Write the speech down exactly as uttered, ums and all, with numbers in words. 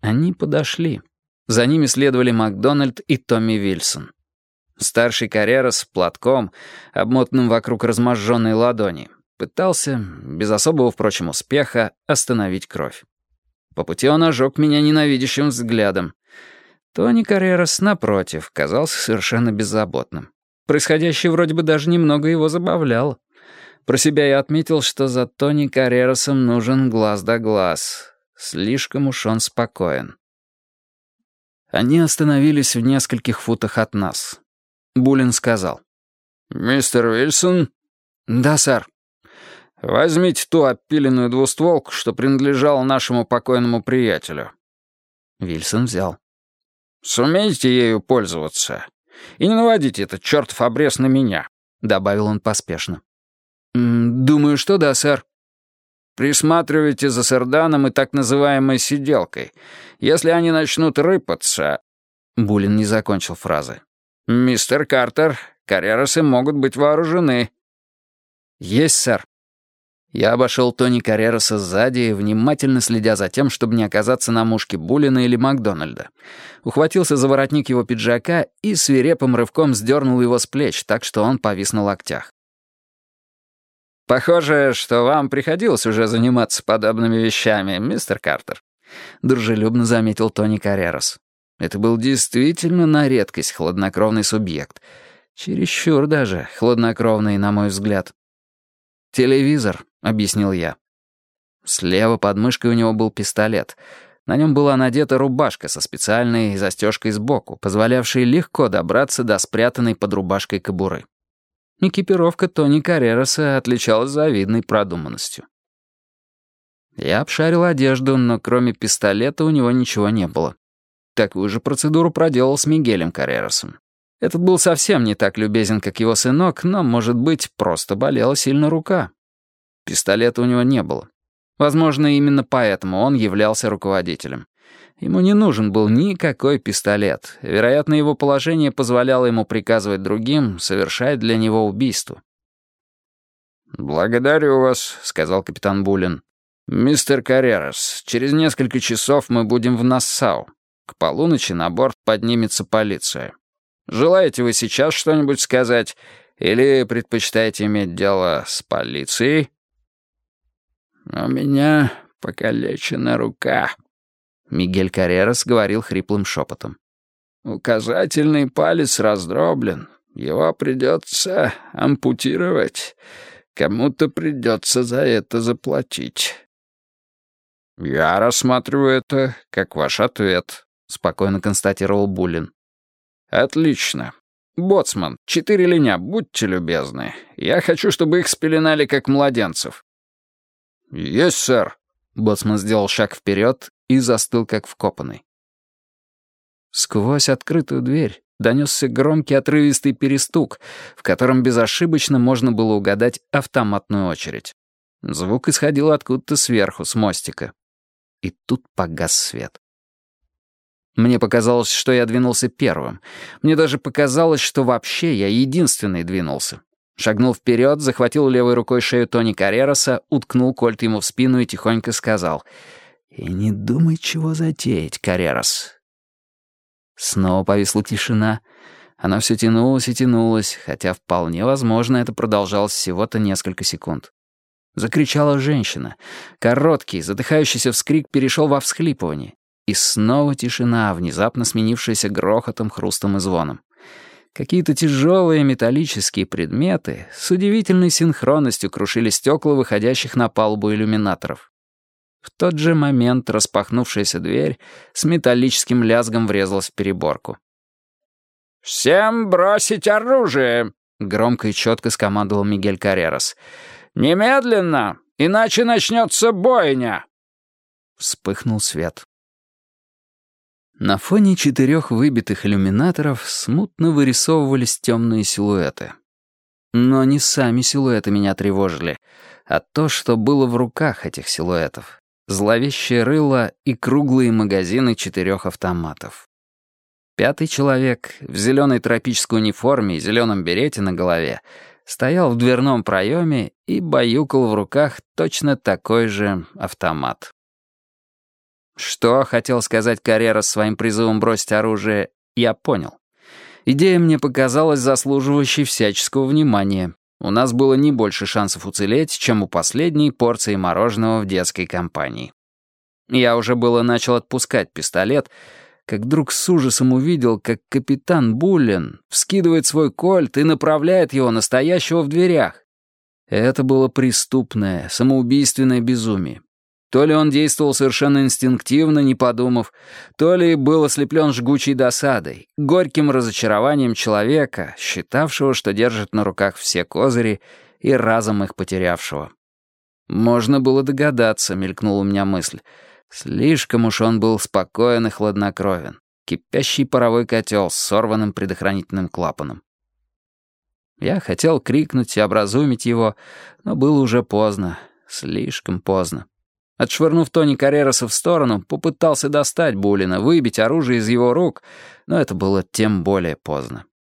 Они подошли. За ними следовали Макдональд и Томми Вильсон. Старший Каррерас платком, обмотанным вокруг разможженной ладони, пытался, без особого, впрочем, успеха, остановить кровь. По пути он ожег меня ненавидящим взглядом. Тони Каррерас, напротив, казался совершенно беззаботным. Происходящее вроде бы даже немного его забавляло. Про себя я отметил, что за Тони Каррерасом нужен глаз да глаз. Слишком уж он спокоен. Они остановились в нескольких футах от нас. Буллин сказал. «Мистер Вильсон?» «Да, сэр». «Возьмите ту обпиленную двустволку, что принадлежала нашему покойному приятелю». Вильсон взял. «Сумеете ею пользоваться? И не наводите этот чертов обрез на меня», — добавил он поспешно. «Думаю, что да, сэр». «Присматривайте за Сэрданом и так называемой сиделкой. Если они начнут рыпаться...» Буллин не закончил фразы. «Мистер Картер, Каррерасы могут быть вооружены». «Есть, сэр». Я обошел Тони Каррераса сзади, внимательно следя за тем, чтобы не оказаться на мушке Буллина или Макдональда. Ухватился за воротник его пиджака и свирепым рывком сдернул его с плеч, так что он повис на локтях. «Похоже, что вам приходилось уже заниматься подобными вещами, мистер Картер», — дружелюбно заметил Тони Каррерас. Это был действительно на редкость хладнокровный субъект. Чересчур даже хладнокровный, на мой взгляд. «Телевизор», — объяснил я. Слева под мышкой у него был пистолет. На нем была надета рубашка со специальной застежкой сбоку, позволявшей легко добраться до спрятанной под рубашкой кобуры. Экипировка Тони Каррераса отличалась завидной продуманностью. Я обшарил одежду, но кроме пистолета у него ничего не было. Такую же процедуру проделал с Мигелем Каррерасом. Этот был совсем не так любезен, как его сынок, но, может быть, просто болела сильно рука. Пистолета у него не было. Возможно, именно поэтому он являлся руководителем. Ему не нужен был никакой пистолет. Вероятно, его положение позволяло ему приказывать другим совершать для него убийство. «Благодарю вас», — сказал капитан Буллин. «Мистер Каррерас, через несколько часов мы будем в Нассау. К полуночи на борт поднимется полиция. Желаете вы сейчас что-нибудь сказать или предпочитаете иметь дело с полицией?» «У меня покалечена рука», — Мигель Каррерас говорил хриплым шепотом. «Указательный палец раздроблен. Его придется ампутировать. Кому-то придется за это заплатить». «Я рассматриваю это как ваш ответ», — спокойно констатировал Буллин. «Отлично. Боцман, четыре линя, будьте любезны. Я хочу, чтобы их спеленали как младенцев». «Есть, сэр». Боцман сделал шаг вперед и застыл, как вкопанный. Сквозь открытую дверь донесся громкий отрывистый перестук, в котором безошибочно можно было угадать автоматную очередь. Звук исходил откуда-то сверху, с мостика. И тут погас свет. Мне показалось, что я двинулся первым. Мне даже показалось, что вообще я единственный двинулся. Шагнул вперед, захватил левой рукой шею Тони Каррераса, уткнул кольт ему в спину и тихонько сказал: «И не думай, чего затеять, Каррерас». Снова повисла тишина. Она все тянулась и тянулась, хотя вполне возможно это продолжалось всего-то несколько секунд. Закричала женщина. Короткий, задыхающийся вскрик перешел во всхлипывание. И снова тишина, внезапно сменившаяся грохотом, хрустом и звоном. Какие-то тяжелые металлические предметы с удивительной синхронностью крушили стекла выходящих на палубу иллюминаторов. В тот же момент распахнувшаяся дверь с металлическим лязгом врезалась в переборку. «Всем бросить оружие!» — громко и четко скомандовал Мигель Каррерас. «Немедленно, иначе начнется бойня!» Вспыхнул свет. На фоне четырех выбитых иллюминаторов смутно вырисовывались темные силуэты. Но не сами силуэты меня тревожили, а то, что было в руках этих силуэтов. Зловещее рыло и круглые магазины четырех автоматов. Пятый человек в зеленой тропической униформе и зеленом берете на голове стоял в дверном проеме и баюкал в руках точно такой же автомат. Что хотел сказать Каррерас своим призывом бросить оружие, я понял. Идея мне показалась заслуживающей всяческого внимания. У нас было не больше шансов уцелеть, чем у последней порции мороженого в детской компании. Я уже было начал отпускать пистолет, как вдруг с ужасом увидел, как капитан Буллен вскидывает свой кольт и направляет его на стоящего в дверях. Это было преступное, самоубийственное безумие. То ли он действовал совершенно инстинктивно, не подумав, то ли был ослеплен жгучей досадой, горьким разочарованием человека, считавшего, что держит на руках все козыри, и разом их потерявшего. Можно было догадаться, мелькнула у меня мысль. Слишком уж он был спокоен и хладнокровен. Кипящий паровой котел с сорванным предохранительным клапаном. Я хотел крикнуть и образумить его, но было уже поздно, слишком поздно. Отшвырнув Тони Каррераса в сторону, попытался достать Буллена, выбить оружие из его рук, но это было тем более поздно.